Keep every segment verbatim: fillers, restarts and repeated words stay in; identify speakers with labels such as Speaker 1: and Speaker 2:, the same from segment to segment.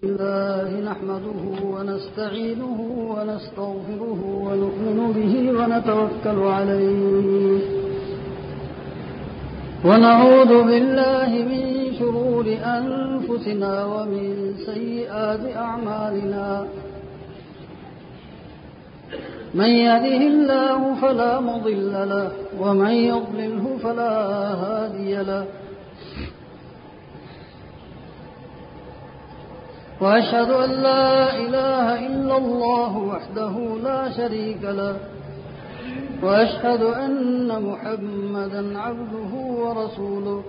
Speaker 1: الله نحمده ونستعينه ونستغفره ونؤمن به ونتوكل عليه ونعوذ بالله من شرور أنفسنا ومن سيئات أعمالنا من يهده الله فلا مضل له ومن يضلله فلا هادي له وأشهد أن لا إله إلا الله وحده لا شريك له وأشهد أن محمدا عبده ورسوله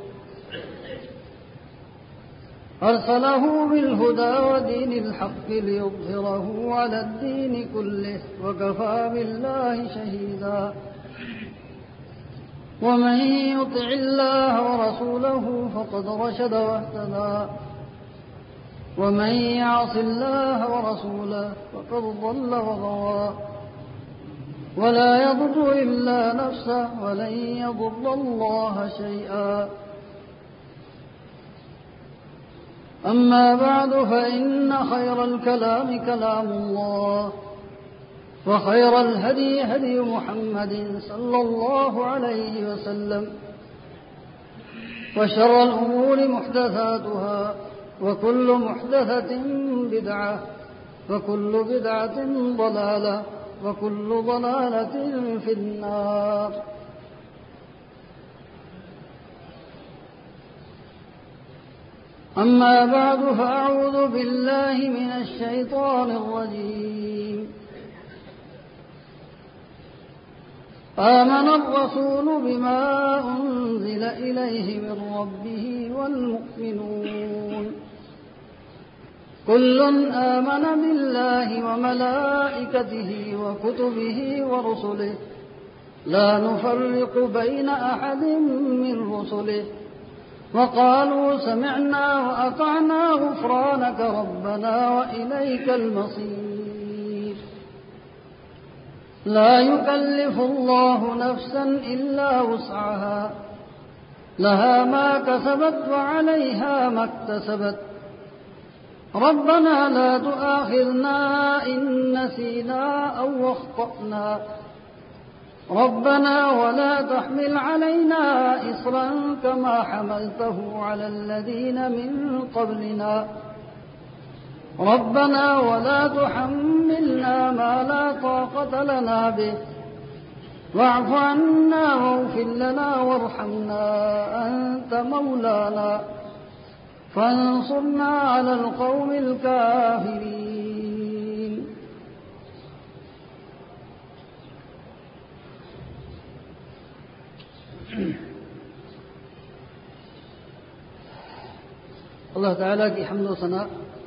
Speaker 1: أرسله بالهدى ودين الحق ليظهره على الدين كله وكفى بالله شهيدا ومن يطع الله ورسوله فقد رشد واهتدى ومن يعص الله ورسوله فقد ضل وغوى ولا يضر إلا نفسه ولن يضر الله شيئا أما بعد فإن خير الكلام كلام الله وخير الهدي هدي محمد صلى الله عليه وسلم وشر الأمور محدثاتها وكل محدثة بدعة وكل بدعة ضلالة وكل ضلالة في النار. أما بعد فأعوذ بالله من الشيطان الرجيم. آمن الرسول بما أنزل إليه من ربه والمؤمنون كل آمن بالله وملائكته وكتبه ورسله لا نفرق بين أحد من رسله وقالوا سمعنا وأطعنا غفرانك ربنا وإليك المصير. لا يكلف الله نفسا إلا وسعها لها ما كسبت وعليها ما اكتسبت ربنا لا تؤاخذنا إن نسينا أو أخطأنا ربنا ولا تحمل علينا إصرا كما حملته على الذين من قبلنا ربنا ولا تحملنا ما لا طاقة لنا به واعف عنا واغفر لنا وارحمنا أنت مولانا فانصرنا على القوم الكافرين. اللہ تعالیٰ کی حمد و ثنا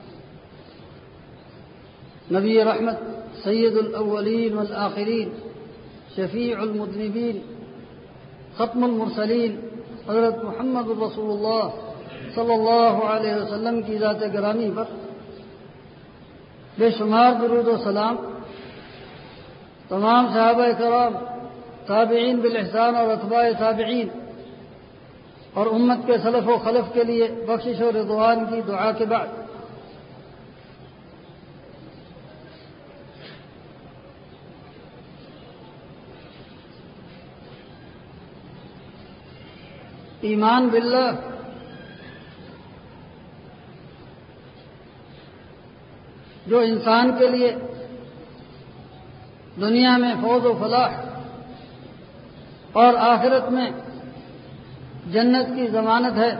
Speaker 1: نبی رحمت سید الاولین والآخرین شفیع المذنبین ختم المرسلین حضرت محمد رسول اللہ صلی اللہ علیہ وسلم کی ذات گرامی پر بے شمار درود و سلام، تمام صحابہ کرام، تابعین بالاحسان اور اتباع تابعین اور امت کے سلف و خلف کے لیے بخشش و رضوان کی دعا کے بعد ایمان باللہ جو انسان کے لیے دنیا میں فوز و فلاح اور آخرت میں جنت کی ضمانت ہے،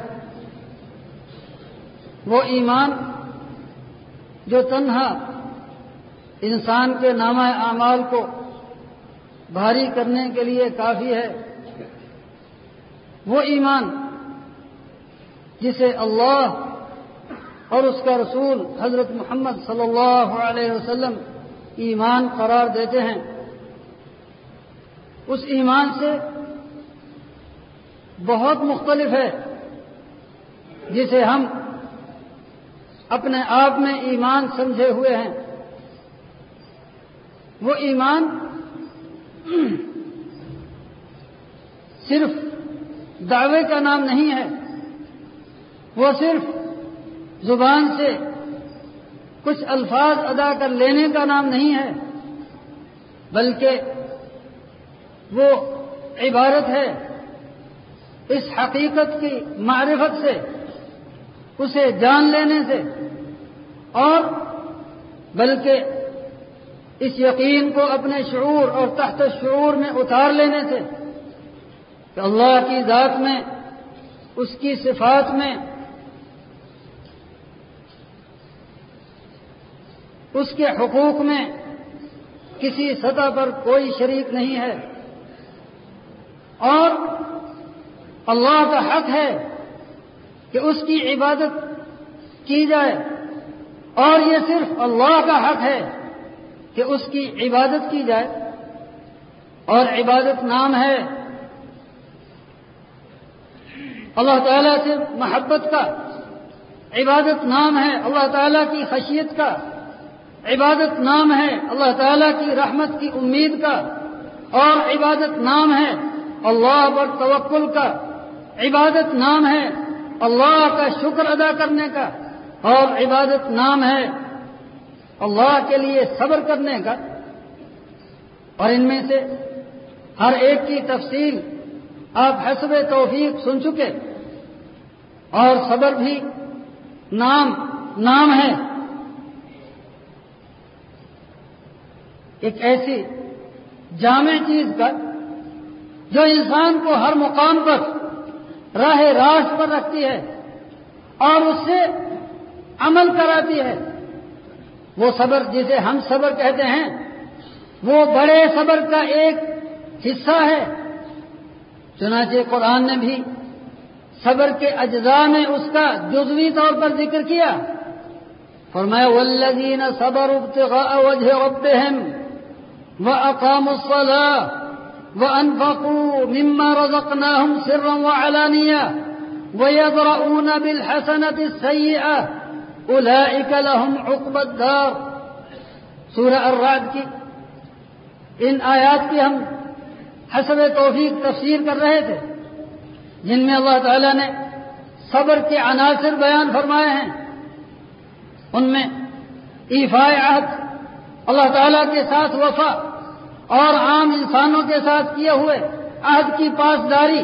Speaker 1: وہ ایمان جو تنہا انسان کے نامہ اعمال کو بھاری کرنے کے لیے کافی ہے، وہ ایمان جسے اللہ اور اس کا رسول حضرت محمد صلی اللہ علیہ وسلم ایمان قرار دیتے ہیں، اس ایمان سے بہت مختلف ہے جسے ہم اپنے آپ میں ایمان سمجھے ہوئے ہیں۔ وہ ایمان صرف دعوے کا نام نہیں ہے، وہ صرف زبان سے کچھ الفاظ ادا کر لینے کا نام نہیں ہے، بلکہ وہ عبارت ہے اس حقیقت کی معرفت سے، اسے جان لینے سے، اور بلکہ اس یقین کو اپنے شعور اور تحت شعور میں اتار لینے سے کہ اللہ کی ذات میں، اس کی صفات میں، اس کے حقوق میں کسی سطح پر کوئی شریک نہیں ہے، اور اللہ کا حق ہے کہ اس کی عبادت کی جائے، اور یہ صرف اللہ کا حق ہے کہ اس کی عبادت کی جائے، اور عبادت نام ہے اللہ تعالیٰ سے محبت کا، عبادت نام ہے اللہ تعالیٰ کی خشیت کا، عبادت نام ہے اللہ تعالیٰ کی رحمت کی امید کا، اور عبادت نام ہے اللہ پر توکل کا، عبادت نام ہے اللہ کا شکر ادا کرنے کا، اور عبادت نام ہے اللہ کے لیے صبر کرنے کا۔ اور ان میں سے ہر ایک کی تفصیل آپ حسب توفیق سن چکے، اور صبر بھی نام نام ہے، ایک ایسی جامع چیز کا جو انسان کو ہر مقام پر راہ راست پر رکھتی ہے اور اس سے عمل کراتی ہے۔ وہ صبر جسے ہم صبر کہتے ہیں، وہ بڑے صبر کا ایک حصہ ہے۔ چنانچہ قرآن نے بھی صبر کے اجزاء میں اس کا جزوی طور پر ذکر کیا، فرمایا والذین صبروا ابتغاء وجہ ربہم وَأَقَامُوا الصَّلَاةَ وَأَنفَقُوا مِمَّا رَزَقْنَاهُمْ سِرًّا وَعَلَانِيَةً وَيَدْرَؤُونَ بِالْحَسَنَةِ السَّيِّئَةَ أُولَئِكَ لَهُمْ عُقْبَى الدَّارِ۔ سورہ الرعد کی ان آیات کی ہم حسب توفیق تفسیر کر رہے تھے، جن میں اللہ تعالیٰ نے صبر کے عناصر بیان فرمائے ہیں۔ ان میں ایفاء عہد، اللہ تعالیٰ کے ساتھ وفا اور عام انسانوں کے ساتھ کیے ہوئے عہد کی پاسداری،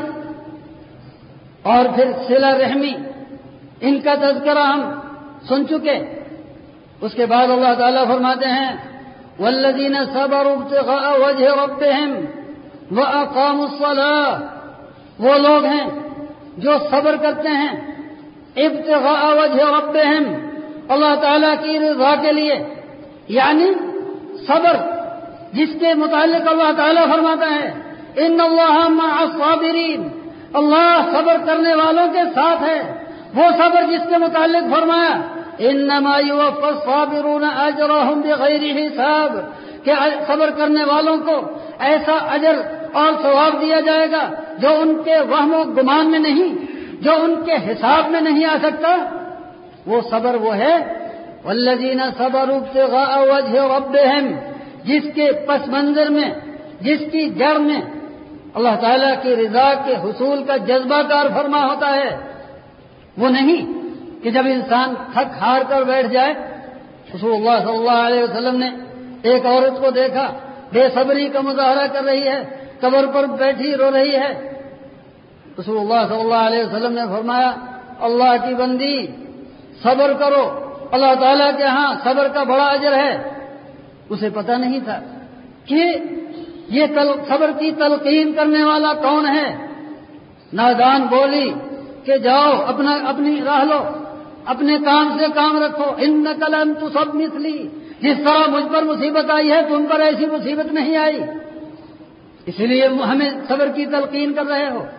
Speaker 1: اور پھر صلہ رحمی، ان کا تذکرہ ہم سن چکے۔ اس کے بعد اللہ تعالیٰ فرماتے ہیں والذین صبروا ابتغاء وجہ ربہم وَأَقَامُوا الصَّلَاةَ، وہ لوگ ہیں جو صبر کرتے ہیں ابتغاء وجہ ربہم، اللہ تعالیٰ کی رضا کے لیے، یعنی صبر جس کے متعلق اللہ تعالیٰ فرماتا ہے ان اللہ مع الصابرین، اللہ صبر کرنے والوں کے ساتھ ہے۔ وہ صبر جس کے متعلق فرمایا انما یوفی الصابرون اجرهم بغیر حساب، کہ صبر کرنے والوں کو ایسا اجر اور ثواب دیا جائے گا جو ان کے وہم و گمان میں نہیں، جو ان کے حساب میں نہیں آ سکتا۔ وہ صبر وہ ہے والذین صبروا ابتغاء وجہ ربہم، جس کے پس منظر میں، جس کی جڑ میں اللہ تعالیٰ کی رضا کے حصول کا جذبہ کار فرما ہوتا ہے۔ وہ نہیں کہ جب انسان تھک ہار کر بیٹھ جائے۔ رسول اللہ صلی اللہ علیہ وسلم نے ایک عورت کو دیکھا بے صبری کا مظاہرہ کر رہی ہے، قبر پر بیٹھی رو رہی ہے۔ رسول اللہ صلی اللہ علیہ وسلم نے فرمایا اللہ کی بندی صبر کرو، اللہ تعالیٰ کے ہاں صبر کا بڑا اجر ہے۔ اسے پتہ نہیں تھا کہ یہ صبر کی تلقین کرنے والا کون ہے۔ نادان بولی کہ جاؤ اپنا اپنی راہ لو، اپنے کام سے کام رکھو، انک لن تصب مثلی، جس طرح مجھ پر مصیبت آئی ہے تم پر ایسی مصیبت نہیں آئی، اس لیے ہمیں صبر کی تلقین کر رہے ہو۔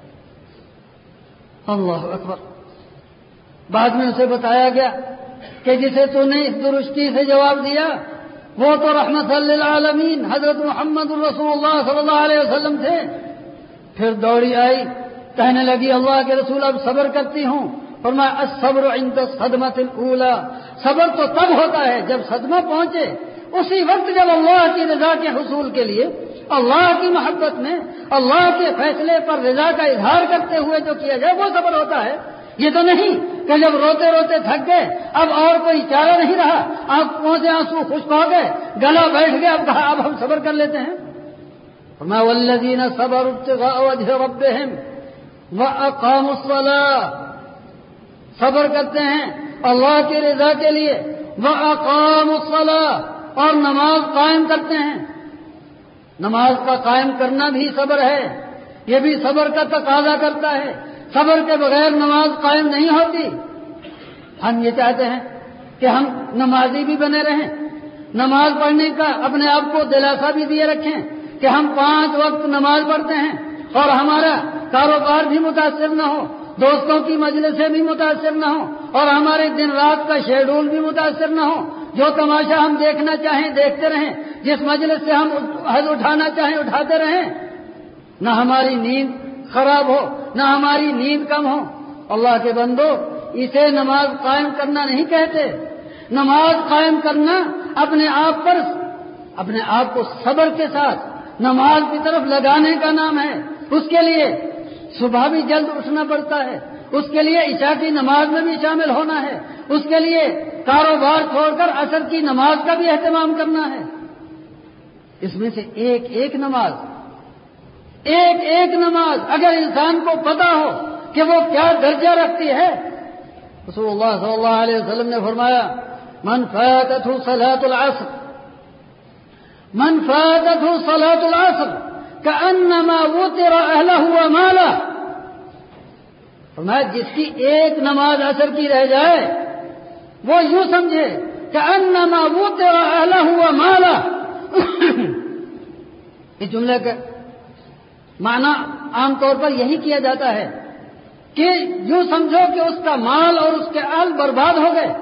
Speaker 1: اللہ اکبر۔ بعد میں اسے بتایا گیا کہ جسے تو نے اس درستی سے جواب دیا وہ تو رحمت للعالمین حضرت محمد الرسول اللہ صلی اللہ علیہ وسلم تھے۔ پھر دوڑی آئی، کہنے لگی اللہ کے رسول اب صبر کرتی ہوں۔ فرمایا الصبر عند الصدمۃ الاولى، صبر تو تب ہوتا ہے جب صدمہ پہنچے، اسی وقت جب اللہ کی رضا کے حصول کے لیے، اللہ کی محبت میں اللہ کے فیصلے پر رضا کا اظہار کرتے ہوئے جو کیا جائے وہ صبر ہوتا ہے۔ یہ تو نہیں کہ جب روتے روتے تھک گئے اب اور کوئی چارہ نہیں رہا، آنکھوں سے آنسو خشک ہو گئے، گلا بیٹھ گیا، اب کہا اب ہم صبر کر لیتے ہیں۔ فرمایا والذین صبروا ابتغاء وجہ ربہم واقاموا الصلاۃ، صبر کرتے ہیں اللہ کی رضا کے لیے، واقاموا الصلاۃ، اور نماز قائم کرتے ہیں۔ نماز کا قائم کرنا بھی صبر ہے، یہ بھی صبر کا تقاضا کرتا ہے، صبر کے بغیر نماز قائم نہیں ہوتی۔ ہم یہ چاہتے ہیں کہ ہم نمازی بھی بنے رہیں، نماز پڑھنے کا اپنے آپ کو دلاسا بھی دیے رکھیں کہ ہم پانچ وقت نماز پڑھتے ہیں، اور ہمارا کاروبار بھی متاثر نہ ہو، دوستوں کی مجلسیں بھی متاثر نہ ہوں، اور ہمارے دن رات کا شیڈول بھی متاثر نہ ہو۔ جو تماشا ہم دیکھنا چاہیں دیکھتے رہیں، جس مجلس سے ہم حد اٹھانا چاہیں اٹھاتے رہیں، نہ ہماری نیند خراب ہو، نہ ہماری نیند کم ہو۔ اللہ کے بندو، اسے نماز قائم کرنا نہیں کہتے۔ نماز قائم کرنا اپنے آپ پر اپنے آپ کو صبر کے ساتھ نماز کی طرف لگانے کا نام ہے۔ اس کے لیے صبح بھی جلد اٹھنا پڑتا ہے، اس کے لیے عشاء کی نماز میں بھی شامل ہونا ہے، اس کے لیے کاروبار چھوڑ کر عصر کی نماز کا بھی اہتمام کرنا ہے۔ اس میں سے ایک ایک نماز ایک ایک نماز اگر انسان کو پتا ہو کہ وہ کیا درجہ رکھتی ہے، رسول اللہ صلی اللہ علیہ وسلم نے فرمایا من فاتته صلاة العصر من فاتته صلاة العصر كأنما وطر أهله وماله، فرمایا جس کی ایک نماز عصر کی رہ جائے وہ یوں سمجھے كأنما وطر أهله وماله۔ اس جملے کا معنی عام طور پر یہی کیا جاتا ہے کہ یوں سمجھو کہ اس کا مال اور اس کے اہل برباد ہو گئے،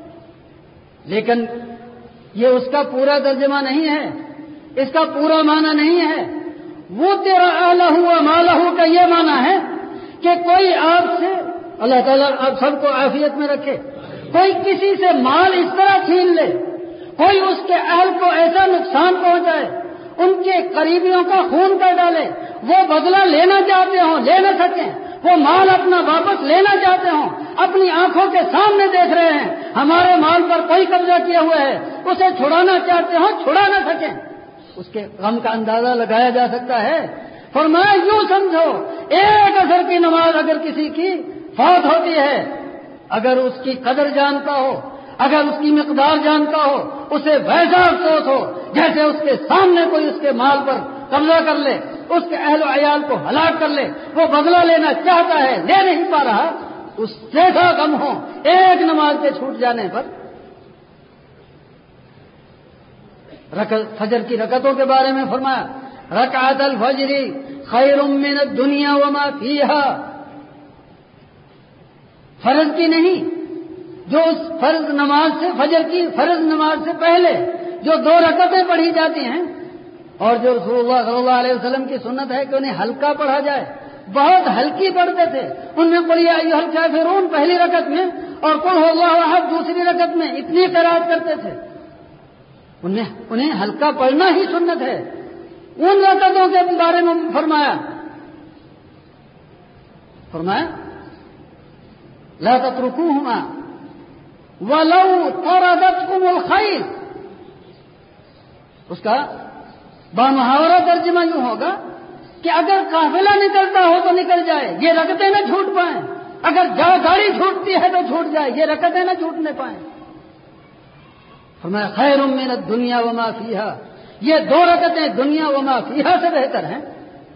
Speaker 1: لیکن یہ اس کا پورا ترجمہ نہیں ہے، اس کا پورا معنی نہیں ہے۔ وہ تیرا اہلہ ہوا مالہ کا یہ معنی ہے کہ کوئی آپ سے، اللہ تعالیٰ آپ سب کو عافیت میں رکھے، کوئی کسی سے مال اس طرح چھین لے، کوئی اس کے اہل کو ایسا نقصان پہنچائے، ان کے قریبیوں کا خون کر ڈالے، وہ بدلہ لینا چاہتے ہوں لے نہ سکیں، وہ مال اپنا واپس لینا چاہتے ہوں، اپنی آنکھوں کے سامنے دیکھ رہے ہیں ہمارے مال پر کوئی قبضہ کیا ہوا ہے، اسے چھڑانا چاہتے ہوں چھڑا نہ سکیں، اس کے غم کا اندازہ لگایا جا سکتا ہے۔ فرمایا یوں سمجھو ایک عصر کی نماز اگر کسی کی فوت ہوتی ہے، اگر اس کی قدر جانتا ہو، اگر اس کی مقدار جانتا ہو، اسے ویسا افسوس ہو جیسے اس کے سامنے کوئی اس کے مال پر قبضہ کر لے، اس کے اہل و عیال کو ہلاک کر لے، وہ بدلہ لینا چاہتا ہے لے نہیں پا رہا، اس جیسا غم ہو ایک نماز کے چھوٹ جانے پر۔ فجر کی رکعتوں کے بارے میں فرمایا رکعت الفجر خیر من الدنیا وما فیہا، فرض کی نہیں، جو اس فرض نماز سے فجر کی فرض نماز سے پہلے جو دو رکعتیں پڑھی جاتی ہیں، اور جو رسول اللہ صلی اللہ علیہ وسلم کی سنت ہے کہ انہیں ہلکا پڑھا جائے، بہت ہلکی پڑھتے تھے، ان میں قل یا ایھا الکافرون پہلی رکعت میں اور قل ھو اللہ احد دوسری رکعت میں اتنی قرات کرتے تھے، انہیں انہیں ہلکا پڑھنا ہی سنت ہے۔ ان رکعتوں کے بارے میں فرمایا فرمایا لا تترکوہما ولو طردتکم الخیل، اس کا بامحاورہ ترجمہ یوں ہوگا کہ اگر قافلہ نکلتا ہو تو نکل جائے، یہ رکعتیں نہ چھوٹ پائیں، اگر گاڑی چھوٹتی ہے تو چھوٹ جائے، یہ رکعتیں نہ چھوٹنے پائیں۔ فرمایا خیر من الدنیا وما فیہا، یہ دو رکعتیں دنیا وما فیہا سے بہتر ہیں۔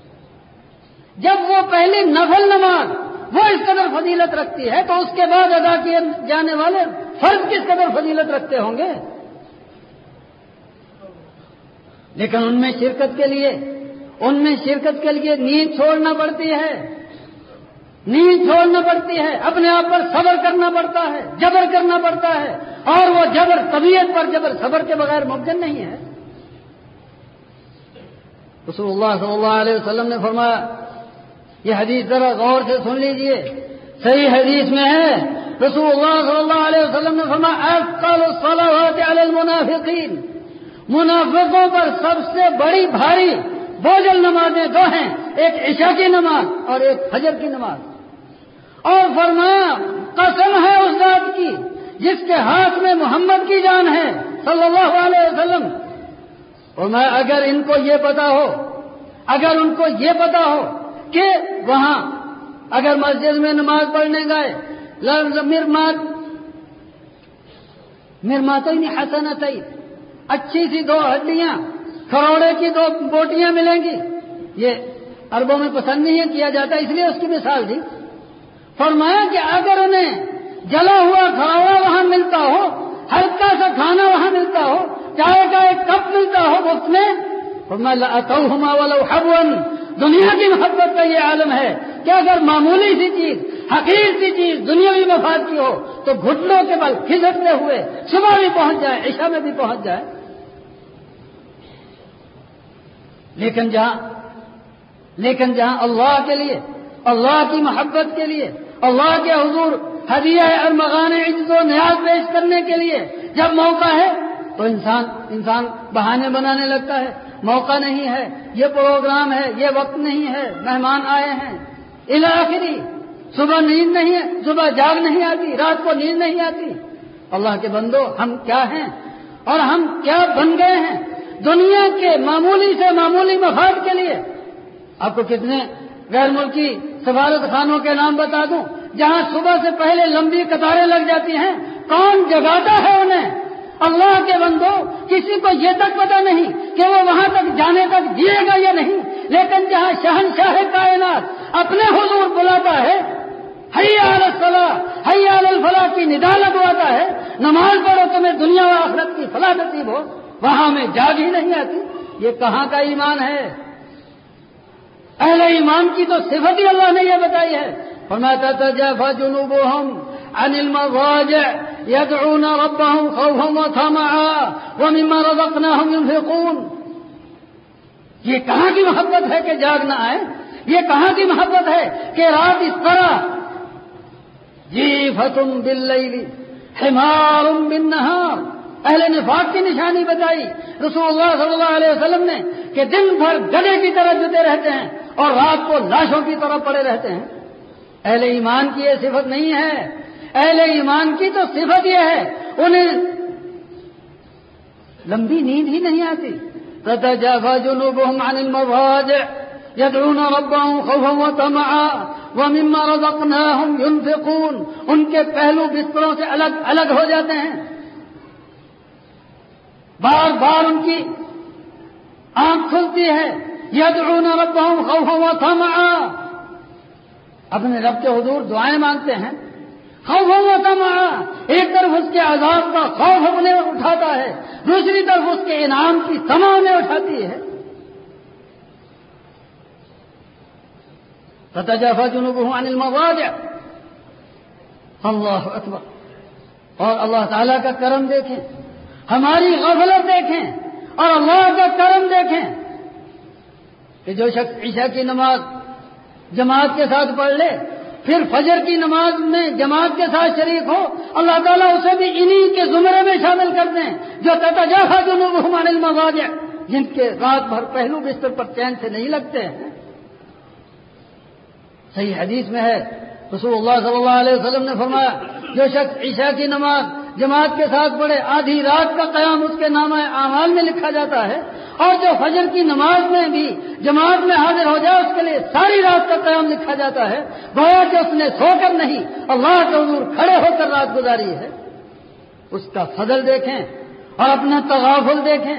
Speaker 1: جب وہ پہلی نفل نماز وہ اس قدر فضیلت رکھتی ہے تو اس کے بعد ادا کیے جانے والے فرض کس قدر فضیلت رکھتے ہوں گے۔ لیکن ان میں شرکت کے لیے ان میں شرکت کے لیے نیند چھوڑنا پڑتی ہے، نیند چھوڑنا پڑتی ہے، اپنے آپ پر صبر کرنا پڑتا ہے، جبر کرنا پڑتا ہے، اور وہ جبر طبیعت پر جبر صبر کے بغیر ممکن نہیں ہے۔ رسول اللہ صلی اللہ علیہ وسلم نے فرمایا، یہ حدیث ذرا غور سے سن لیجئے، صحیح حدیث میں ہے، رسول اللہ صلی اللہ علیہ وسلم نے فرمایا اثقل الصلوات علی المنافقین، منافقوں پر سب سے بڑی بھاری بوجھل نمازیں دو ہیں، ایک عشاء کی نماز اور ایک فجر کی نماز۔ اور فرمایا قسم ہے اس ذات کی جس کے ہاتھ میں محمد کی جان ہے صلی اللہ علیہ وسلم، اور میں اگر ان کو یہ پتا ہو اگر ان کو یہ پتا ہو کہ وہاں اگر مسجد میں نماز پڑھنے گئے مرمات مرماتین حسنتین، اچھی سی دو ہڈیاں کروڑے کی دو بوٹیاں ملیں گی، یہ عربوں میں پسند نہیں ہے کیا جاتا، اس لیے اس کی مثال دی۔ فرمایا کہ اگر انہیں جلا ہوا کھڑاوا وہاں ملتا ہو، ہلکا سا کھانا وہاں ملتا ہو، چائے کا ایک کپ ملتا ہو مفت میں، فرمایا لأتوہما ولو حبوا، دنیا کی محبت کا یہ عالم ہے کہ اگر معمولی سی چیز حقیر سی چیز دنیاوی مفاد کی ہو تو گھٹنوں کے بل کھسکتے ہوئے صبح بھی پہنچ جائے، عشاء میں بھی پہنچ جائے۔ لیکن جہاں لیکن جہاں اللہ کے لیے، اللہ کی محبت کے لیے، اللہ کے حضور ہدیہ ارمغان عجز و نیاز پیش کرنے کے لیے جب موقع ہے تو انسان انسان بہانے بنانے لگتا ہے، موقع نہیں ہے، یہ پروگرام ہے، یہ وقت نہیں ہے، مہمان آئے ہیں الی آخری، صبح نیند نہیں ہے، صبح جاگ نہیں آتی، رات کو نیند نہیں آتی۔ اللہ کے بندو، ہم کیا ہیں اور ہم کیا بن گئے ہیں دنیا کے معمولی سے معمولی مفاد کے لیے۔ آپ کو کتنے غیر ملکی سفارت خانوں کے نام بتا دوں جہاں صبح سے پہلے لمبی قطاریں لگ جاتی ہیں، کون جگاتا ہے انہیں؟ اللہ کے بندو، کسی کو یہ تک پتہ نہیں کہ وہ وہاں تک جانے تک جیے گا یا نہیں، لیکن جہاں شہنشاہ کائنات اپنے حضور بلاتا ہے، حی علی الصلاۃ حی علی الفلاح کی ندا لگواتا ہے، نماز پڑھو تمہیں دنیا و آخرت کی فلاح نصیب ہو، وہاں میں جاگ ہی نہیں آتی۔ یہ کہاں کا ایمان ہے؟ اہل ایمان کی تو صفت ہی اللہ نے یہ بتائی ہے، فرمایا تتجافى جنوبهم عن المضاجع يدعون ربهم خوفا وطمعا ومما رزقناهم ينفقون۔ یہ کہاں کی محبت ہے کہ جاگ نہ آئے؟ یہ کہاں کی محبت ہے کہ رات اس طرح جیفۃ باللیل حمار بالنہار؟ اہل نفاق کی نشانی بتائی رسول اللہ صلی اللہ علیہ وسلم نے کہ دن بھر گدھے کی طرح جتے رہتے ہیں اور رات کو لاشوں کی طرح پڑے رہتے ہیں۔ اہل ایمان کی یہ صفت نہیں ہے، اہل ایمان کی تو صفت یہ ہے انہیں لمبی نیند ہی نہیں آتی۔ تتجافى جنوبهم عن المضاجع يدعون ربهم خوفا وطمعا ومما رزقناهم ينفقون، ان کے پہلو بستروں سے الگ الگ ہو جاتے ہیں، بار بار ان کی آنکھ کھلتی ہے، یدعون ربهم خوفا وطمعا، اپنے رب کے حضور دعائیں مانگتے ہیں، خوفا وطمعا، ایک طرف اس کے عذاب کا خوف اپنے اٹھاتا ہے، دوسری طرف اس کے انعام کی طمع انہیں اٹھاتی ہے۔ تتجافى جنوبهم عن المضاجع، اللہ اکبر۔ اور اللہ تعالیٰ کا کرم دیکھیں، ہماری غفلت دیکھیں اور اللہ کا کرم دیکھیں کہ جو شخص عشاء کی نماز جماعت کے ساتھ پڑھ لے پھر فجر کی نماز میں جماعت کے ساتھ شریک ہو، اللہ تعالیٰ اسے بھی انہی کے زمرے میں شامل کر دیں جو تتجافى جنوبهم عن المضاجع، جن کے رات بھر پہلو بستر پر چین سے نہیں لگتے ہیں۔ صحیح حدیث میں ہے رسول اللہ صلی اللہ علیہ وسلم نے فرمایا جو شخص عشاء کی نماز جماعت کے ساتھ پڑھے آدھی رات کا قیام اس کے نامہ اعمال میں لکھا جاتا ہے، اور جو فجر کی نماز میں بھی جماعت میں حاضر ہو جائے اس کے لیے ساری رات کا قیام لکھا جاتا ہے، گویا کہ اس نے سو کر نہیں اللہ کے حضور کھڑے ہو کر رات گزاری ہے۔ اس کا فضل دیکھیں اور اپنا تغافل دیکھیں۔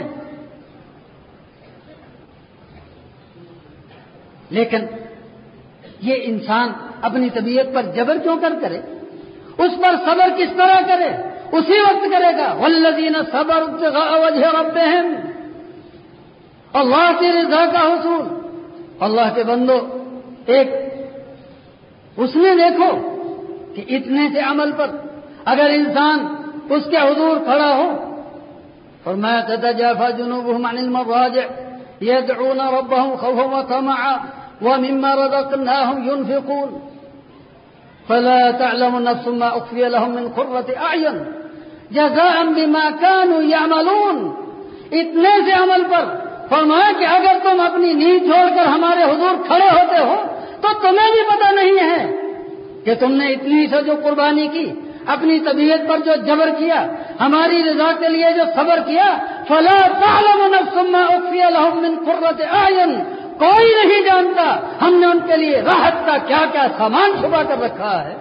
Speaker 1: لیکن یہ انسان اپنی طبیعت پر جبر کیوں کر کرے؟ اس پر صبر کس طرح کرے؟ اسی وقت کرے گا والذین صبروا ابتغاء وجہ ربہم، اللہ کی رضا کا حصول۔ اللہ کے بندو، ایک اس میں دیکھو کہ اتنے سے عمل پر اگر انسان اس کے حضور کھڑا ہو، فرمایا تتجافى جنوبهم عن المضاجع يدعون ربهم خوفا وطمعا ومما رزقناهم ينفقون فلا تعلم نفس ما اخفي لهم من قرة اعين جزاء بما كانوا يعملون۔ اتنے سے عمل پر فرمایا کہ اگر تم اپنی نیند چھوڑ کر ہمارے حضور کھڑے ہوتے ہو تو تمہیں بھی پتہ نہیں ہے کہ تم نے اتنی سے جو قربانی کی، اپنی طبیعت پر جو جبر کیا، ہماری رضا کے لیے جو صبر کیا، فلا تعلم نفس ما اخفی لهم من قرۃ اعین، کوئی نہیں جانتا ہم نے ان کے لیے راحت کا کیا کیا سامان چھپا کر رکھا ہے۔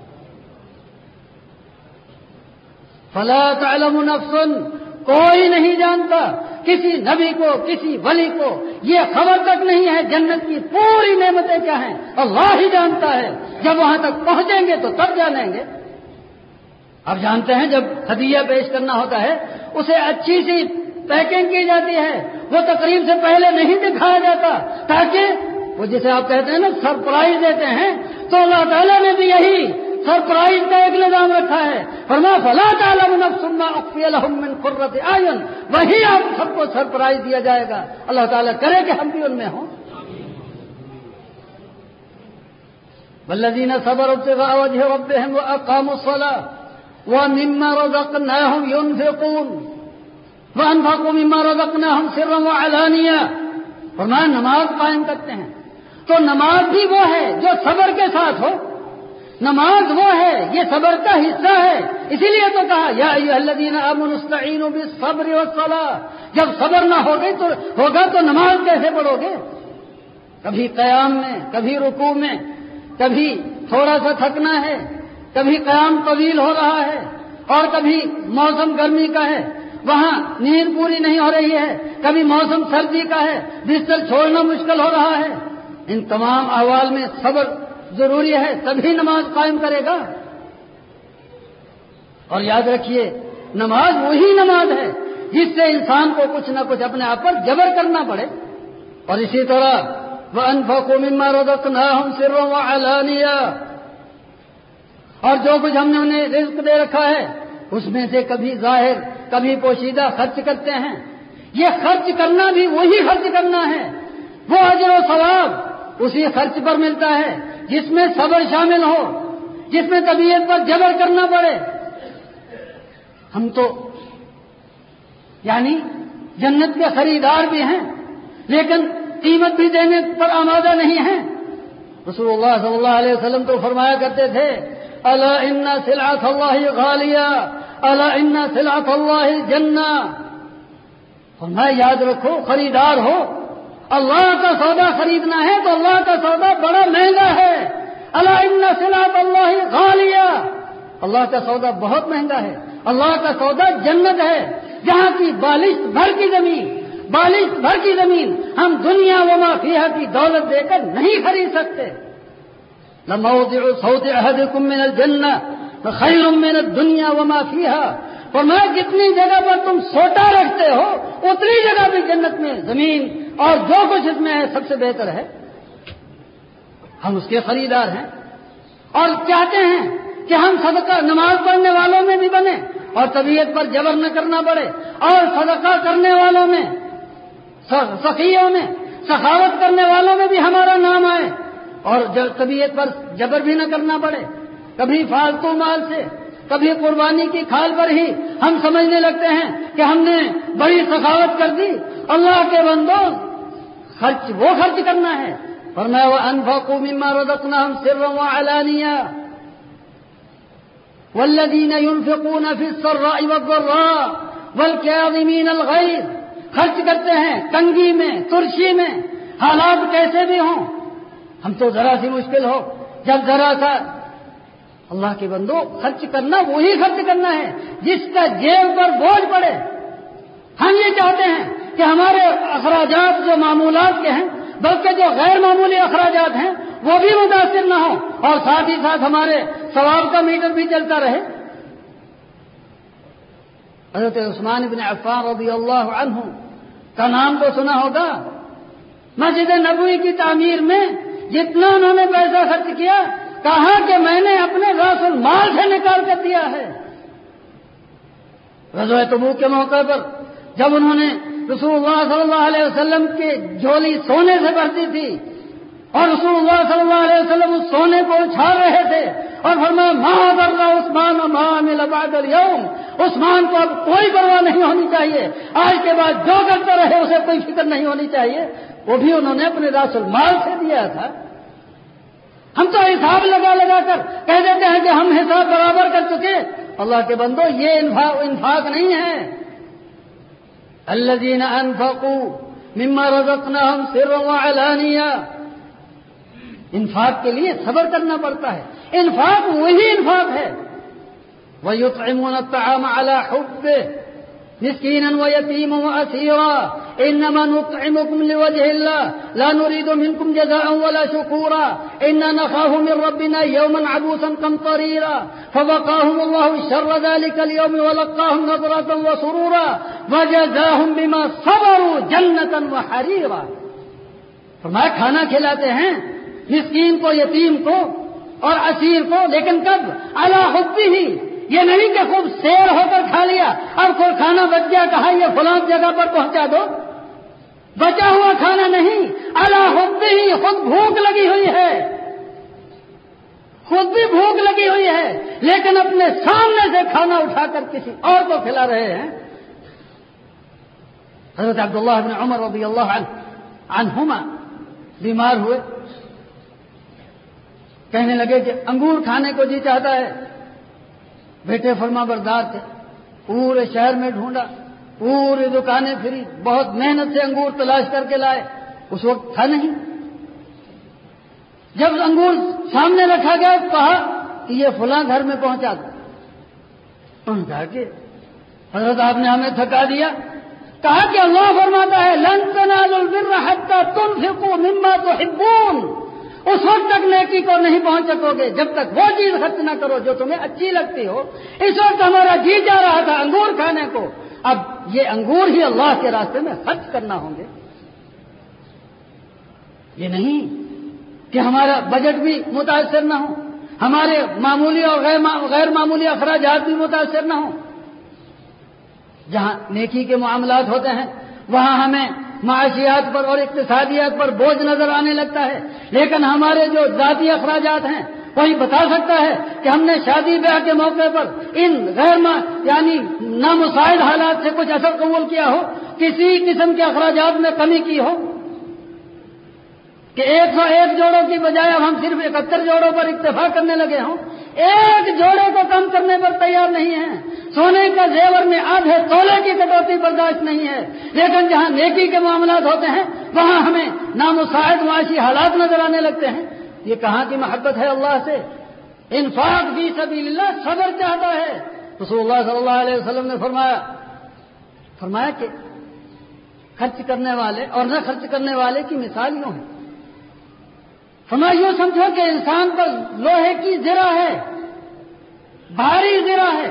Speaker 1: فلا تعلم نفس، کوئی نہیں جانتا، کسی نبی کو کسی ولی کو یہ خبر تک نہیں ہے جنت کی پوری نعمتیں کیا ہیں، اللہ ہی جانتا ہے۔ جب وہاں تک پہنچیں گے تو تب جانیں گے۔ اب جانتے ہیں جب ہدیہ پیش کرنا ہوتا ہے اسے اچھی سی پیکنگ کی جاتی ہے، وہ تقریب سے پہلے نہیں دکھایا جاتا تاکہ وہ جسے آپ کہتے ہیں نا سرپرائز دیتے ہیں، تو اللہ تعالیٰ نے بھی یہی سرپرائز کا ایک نظام رکھا ہے۔ فرمایا فلا تعلم نفس ما اخفی لهم من قرۃ اعین، وہی آپ سب کو سرپرائز دیا جائے گا۔ اللہ تعالیٰ کرے کہ ہم بھی ان میں ہوں۔ والذین صبروا ابتغاء وجه ربهم واقاموا الصلاة ومما رزقناهم ينفقون وانفقوا مما رزقناهم سرا وعلانیہ۔ فرمایا نماز قائم کرتے ہیں تو نماز بھی وہ ہے جو صبر کے ساتھ ہو، نماز وہ ہے یہ صبر کا حصہ ہے۔ اسی لیے تو کہا یا ایھا الذین آمنوا استعینوا بالصبر والصلاۃ، جب صبر نہ ہوگی تو ہوگا تو نماز کیسے پڑھو گے؟ کبھی قیام میں، کبھی رکوع میں، کبھی تھوڑا سا تھکنا ہے، کبھی قیام طویل ہو رہا ہے، اور کبھی موسم گرمی کا ہے وہاں نیند پوری نہیں ہو رہی ہے، کبھی موسم سردی کا ہے بستر چھوڑنا مشکل ہو رہا ہے۔ ان تمام احوال میں صبر ضروری ہے، تبھی نماز قائم کرے گا۔ اور یاد رکھیے نماز وہی نماز ہے جس سے انسان کو کچھ نہ کچھ اپنے آپ پر جبر کرنا پڑے۔ اور اسی طرح وَأَنفَقُوا مِمَّا رَزَقْنَاهُمْ سِرًّا وَعَلَانِيَةً، اور جو کچھ ہم نے انہیں رزق دے رکھا ہے اس میں سے کبھی ظاہر کبھی پوشیدہ خرچ کرتے ہیں۔ یہ خرچ کرنا بھی وہی خرچ کرنا ہے، وہ اجر و ثواب اسی خرچ پر ملتا ہے جس میں صبر شامل ہو، جس میں طبیعت پر جبر کرنا پڑے۔ ہم تو یعنی جنت کے خریدار بھی ہیں لیکن قیمت بھی دینے پر آمادہ نہیں ہیں۔ رسول اللہ صلی اللہ علیہ وسلم تو فرمایا کرتے تھے الا ان سلعۃ اللہ غالیہ الا ان سلعۃ اللہ الجنہ۔ فرمایا یاد رکھو خریدار ہو، اللہ کا سودا خریدنا ہے تو اللہ کا سودا بڑا مہنگا ہے۔ الا ان سلعۃ اللہ غالیہ، اللہ کا سودا بہت مہنگا ہے، اللہ کا سودا جنت ہے جہاں کی بالشت بھر کی زمین بالشت بھر کی زمین ہم دنیا وما فیہا کی دولت دے کر نہیں خرید سکتے۔ لموضع صوت احدکم من الجنہ خیر من الدنیا وما فیہا، فرمایا جتنی جگہ پر تم سوٹا رکھتے ہو اتنی جگہ بھی جنت میں زمین اور جو کچھ اس میں ہے سب سے بہتر ہے۔ ہم اس کے خریدار ہیں اور چاہتے ہیں کہ ہم صدقہ نماز پڑھنے والوں میں بھی بنے اور طبیعت پر جبر نہ کرنا پڑے، اور صدقہ کرنے والوں میں، سخیوں میں، سخاوت کرنے والوں میں بھی ہمارا نام آئے، اور طبیعت پر جبر بھی نہ کرنا پڑے۔ کبھی فالتو مال سے، کبھی قربانی کی کھال پر ہی ہم سمجھنے لگتے ہیں کہ ہم نے بڑی سخاوت کر دی۔ اللہ کے بندو خرچ وہ خرچ کرنا ہے، فرمایا وَأَنفَقُوا مِمَّا رَزَقْنَاهُمْ سِرًّا وَعَلَانِيَةً وَالَّذِينَ يُنْفِقُونَ فِي السَّرَّاءِ وَالضَّرَّاءِ وَالْكَاظِمِينَ الْغَيْظَ، خرچ کرتے ہیں تنگی میں، ترشی میں، حالات کیسے بھی ہوں۔ ہم تو ذرا سی مشکل ہو جب ذرا سا، اللہ کے بندو خرچ کرنا وہی خرچ کرنا ہے جس کا جیب پر بوجھ پڑے۔ ہم یہ چاہتے ہیں کہ ہمارے اخراجات جو معمولات کے ہیں بلکہ جو غیر معمولی اخراجات ہیں وہ بھی متاثر نہ ہوں، اور ساتھ ہی ساتھ ہمارے ثواب کا میٹر بھی چلتا رہے۔ حضرت عثمان بن عفان رضی اللہ عنہ کا نام تو سنا ہوگا۔ مسجد نبوی کی تعمیر میں جتنا انہوں نے پیسہ خرچ کیا، کہا کہ میں نے اپنے راس المال سے نکال کر دیا ہے۔ غزوہ تبوک کے موقع پر جب انہوں نے رسول اللہ صلی اللہ علیہ وسلم کی جھولی سونے سے بھرتی تھی اور رسول اللہ صلی اللہ علیہ وسلم اس سونے کو اچھال رہے تھے اور فرمایا ما ضر عثمان ما عمل بعد اليوم، عثمان کو اب کوئی پرواہ نہیں ہونی چاہیے، آج کے بعد جو کرتا رہے اسے کوئی فکر نہیں ہونی چاہیے۔ وہ بھی انہوں نے اپنے راس المال سے دیا تھا۔ ہم تو حساب لگا لگا کر کہہ دیتے ہیں کہ ہم حساب برابر کر چکے. اللہ کے بندو یہ انفاق, انفاق نہیں ہے. الذین انفقوا مما رزقناہم سرا وعلانیہ. انفاق کے لیے صبر کرنا پڑتا ہے. انفاق وہی انفاق ہے. وَيُطْعِمُونَ الطَّعَامَ عَلَى حُبِّهِ مسكينا ويتيما وأسيرا إنما نطعمكم لوجه الله لا نريد منكم جزاء ولا شكورا إنا نخاف من ربنا يوما عبوسا قمطريرا فوقاهم الله شر ذلك اليوم ولقاهم نظرة وسرورا وجزاهم بما صبروا جنة وحريرا. فرمایا کھانا کھلاتے ہیں مسکین کو, یتیم کو اور اسیر کو, لیکن کب؟ علی حبہ. یہ نہیں کہ خوب سیر ہو کر کھا لیا, اب کوئی کھانا بچ گیا کہا یہ فلاں جگہ پر پہنچا دو. بچا ہوا کھانا نہیں, علی حبہ. خود بھوک لگی ہوئی ہے, خود بھی بھوک لگی ہوئی ہے, لیکن اپنے سامنے سے کھانا اٹھا کر کسی اور کو کھلا رہے ہیں. حضرت عبداللہ بن عمر رضی اللہ عنہ عنہما بیمار ہوئے, کہنے لگے کہ انگور کھانے کو جی چاہتا ہے. بیٹے فرما بردار تھے, پورے شہر میں ڈھونڈا, پوری دکانیں پھری, بہت محنت سے انگور تلاش کر کے لائے. اس وقت تھا نہیں. جب انگور سامنے رکھا گیا کہا کہ یہ فلاں گھر میں پہنچا دو. انہوں نے کہا کہ حضرت آپ نے ہمیں تھکا دیا. کہا کہ اللہ فرماتا ہے لن تنالوا البر حتى تنفقوا مما تحبون. اس وقت تک نیکی کو نہیں پہنچ سکو گے جب تک وہ چیز خرچ نہ کرو جو تمہیں اچھی لگتی ہو. اس وقت ہمارا جی جا رہا تھا انگور کھانے کو, اب یہ انگور ہی اللہ کے راستے میں خرچ کرنا ہوں گے. یہ نہیں کہ ہمارا بجٹ بھی متاثر نہ ہو, ہمارے معمولی اور غیر معمولی اخراجات بھی متاثر نہ ہوں. جہاں نیکی کے معاملات ہوتے ہیں وہاں ہمیں معاشیات پر اور اقتصادیات پر بوجھ نظر آنے لگتا ہے, لیکن ہمارے جو ذاتی اخراجات ہیں کوئی بتا سکتا ہے کہ ہم نے شادی بیاہ کے موقع پر ان غیر ما یعنی نامساعد حالات سے کچھ اثر قبول کیا ہو, کسی قسم کے اخراجات میں کمی کی ہو کہ ایک سو ایک جوڑوں کی بجائے اب ہم صرف اکہتر جوڑوں پر اکتفا کرنے لگے ہوں, ایک جوڑے کو کم کرنے پر تیار نہیں ہیں. سونے کا زیور میں آدھے تولے کی کٹوتی برداشت نہیں ہے, لیکن جہاں نیکی کے معاملات ہوتے ہیں وہاں ہمیں نامساعد معاشی حالات نظر آنے لگتے ہیں. یہ کہاں کی محبت ہے اللہ سے؟ انفاق فی سبیل اللہ صبر چاہتا ہے. رسول اللہ صلی اللہ علیہ وسلم نے فرمایا فرمایا کہ خرچ کرنے والے اور نہ خرچ کرنے والے کی مثال یوں ہے. فرمایا یوں سمجھو کہ انسان پر لوہے کی زرہ ہے, بھاری زرہ ہے,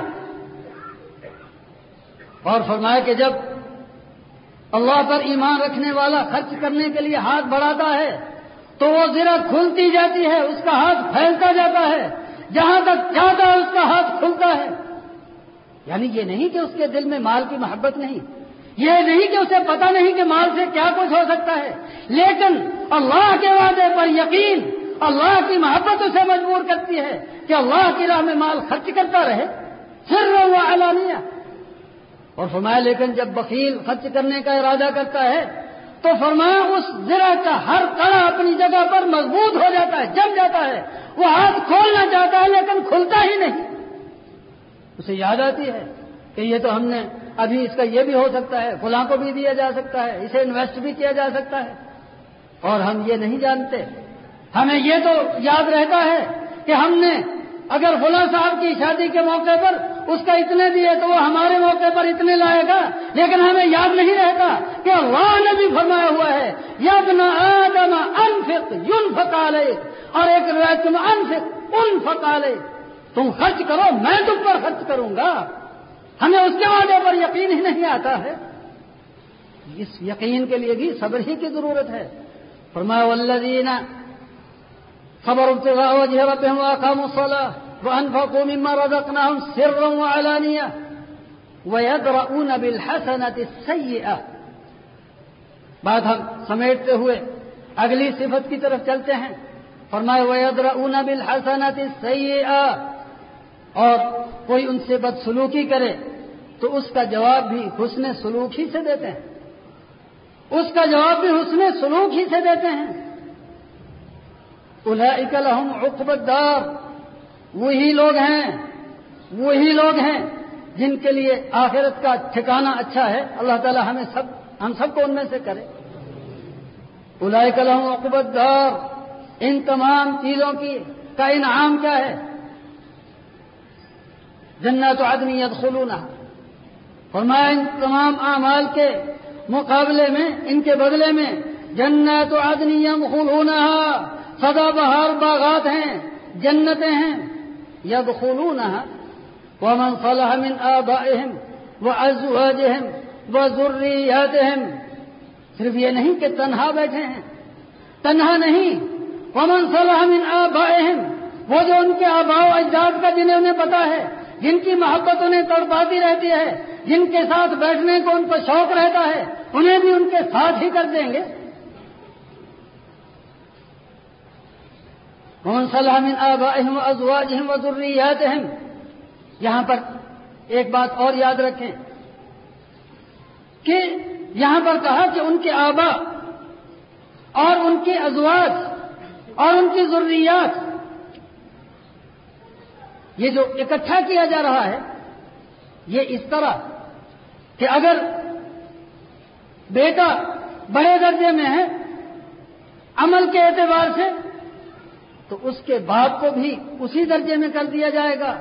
Speaker 1: اور فرمایا کہ جب اللہ پر ایمان رکھنے والا خرچ کرنے کے لیے ہاتھ بڑھاتا ہے تو وہ زرہ کھلتی جاتی ہے, اس کا ہاتھ پھیلتا جاتا ہے, جہاں تک چاہتا ہے اس کا ہاتھ کھلتا ہے. یعنی یہ نہیں کہ اس کے دل میں مال کی محبت نہیں, یہ نہیں کہ اسے پتہ نہیں کہ مال سے کیا کچھ ہو سکتا ہے, لیکن اللہ کے وعدے پر یقین, اللہ کی محبت اسے مجبور کرتی ہے کہ اللہ کی راہ میں مال خرچ کرتا رہے سرا و علانیہ. اور فرمایا لیکن جب بخیل خرچ کرنے کا ارادہ کرتا ہے تو فرمایا اس زرہ کا ہر کڑا اپنی جگہ پر مضبوط ہو جاتا ہے, جم جاتا ہے, وہ ہاتھ کھولنا چاہتا ہے لیکن کھلتا ہی نہیں. اسے یاد آتی ہے کہ یہ تو ہم نے ابھی اس کا یہ بھی ہو سکتا ہے, فلاں کو بھی دیا جا سکتا ہے, اسے انویسٹ بھی کیا جا سکتا ہے, اور ہم یہ نہیں جانتے. ہمیں یہ تو یاد رہتا ہے کہ ہم نے اگر فلاں صاحب کی شادی کے موقع پر اس کا اتنے دیے تو وہ ہمارے موقع پر اتنے لائے گا, لیکن ہمیں یاد نہیں رہتا کہ اللہ نے بھی فرمایا ہوا ہے یا ابن آدم انفق ينفق علیک, اور ایک روایت میں انفق انفق علیک, تم خرچ کرو میں تم پر خرچ کروں گا. ہمیں اس کے وعدے پر یقین ہی نہیں آتا ہے. اس یقین کے لیے بھی صبر ہی کی ضرورت ہے. فرمایا والذین صبروا ابتغاء وجه ربهم واقاموا الصلاة وانفقوا مما رزقناهم سرا وعلانية ويدرؤون بالحسنة السيئة. بات ہم سمیٹتے ہوئے اگلی صفت کی طرف چلتے ہیں. فرمایا ويدرؤون بالحسنة السيئة, اور کوئی ان سے بدسلوکی کرے تو اس کا جواب بھی حسن سلوک ہی سے دیتے ہیں, اس کا جواب بھی حسن سلوک ہی سے دیتے ہیں. اولئک لہم عقبی الدار، وہی لوگ ہیں وہی لوگ ہیں جن کے لیے آخرت کا ٹھکانہ اچھا ہے۔ اللہ تعالی ہمیں سب ہم سب کو ان میں سے کرے۔ اولئک لہم عقبی الدار، ان تمام چیزوں کی کا انعام کیا ہے؟ جنات عدن یدخلونها، فرمایا ان تمام اعمال کے مقابلے میں، ان کے بدلے میں جنات عدن یدخلونها، سدا بہار باغات ہیں، جنتیں ہیں، یدخلونها ومن صلح من آبائهم وازواجهم وذریاتهم۔ صرف یہ نہیں کہ تنہا بیٹھے ہیں، تنہا نہیں، ومن صلح من آبائهم، وہ جو ان کے آباء و اجداد کا جنہیں انہیں پتا ہے، جن کی محبت انہیں تڑپاتی رہتی ہے، جن کے ساتھ بیٹھنے کو ان کو شوق رہتا ہے، انہیں بھی ان کے ساتھ ہی کر دیں گے۔ ومن صلح من آبائهم وازواجهم وذریاتهم، یہاں پر ایک بات اور یاد رکھیں کہ یہاں پر کہا کہ ان کے آباء اور ان کے ازواج اور ان کی ذریات، یہ جو اکٹھا کیا جا رہا ہے یہ اس طرح کہ اگر بیٹا بڑے درجے میں ہے عمل کے اعتبار سے تو اس کے باپ کو بھی اسی درجے میں کر دیا جائے گا،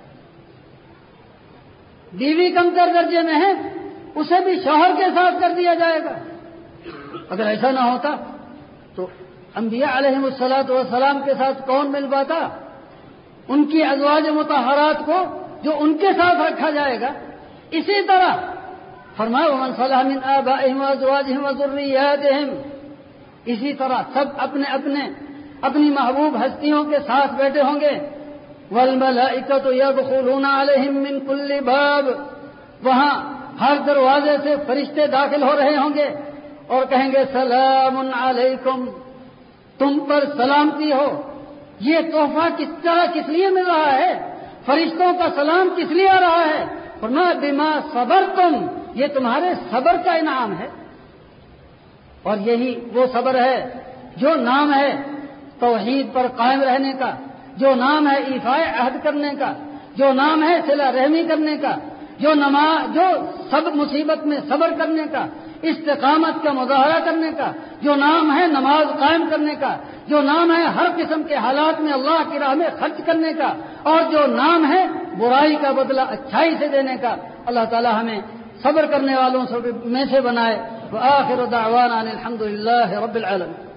Speaker 1: بیوی کم تر درجے میں ہے اسے بھی شوہر کے ساتھ کر دیا جائے گا۔ اگر ایسا نہ ہوتا تو انبیاء علیہم الصلاۃ والسلام کے ساتھ کون مل پاتا؟ ان کی ازواج مطہرات کو جو ان کے ساتھ رکھا جائے گا۔ اسی طرح فرمایا ومن صلح من آبائهم وازواجهم وذریاتهم، اسی طرح سب اپنے اپنے اپنی محبوب ہستیوں کے ساتھ بیٹھے ہوں گے۔ والملائکۃ یدخلون علیہم من کل باب، وہاں ہر دروازے سے فرشتے داخل ہو رہے ہوں گے اور کہیں گے سلام علیکم، تم پر سلامتی ہو۔ یہ تحفہ کس طرح کس لیے مل رہا ہے؟ فرشتوں کا سلام کس لیے آ رہا ہے؟ فرمایا بما صبرتم، یہ تمہارے صبر کا انعام ہے۔ اور یہی وہ صبر ہے جو نام ہے توحید پر قائم رہنے کا، جو نام ہے ایفاء عہد کرنے کا، جو نام ہے صلہ رحمی کرنے کا، جو نماز جو سب مصیبت میں صبر کرنے کا، استقامت کا مظاہرہ کرنے کا، جو نام ہے نماز قائم کرنے کا، جو نام ہے ہر قسم کے حالات میں اللہ کی راہ میں خرچ کرنے کا، اور جو نام ہے برائی کا بدلہ اچھائی سے دینے کا۔ اللہ تعالی ہمیں صبر کرنے والوں میں سے بنائے۔ وآخر دعوانا الحمد للہ رب العالمین۔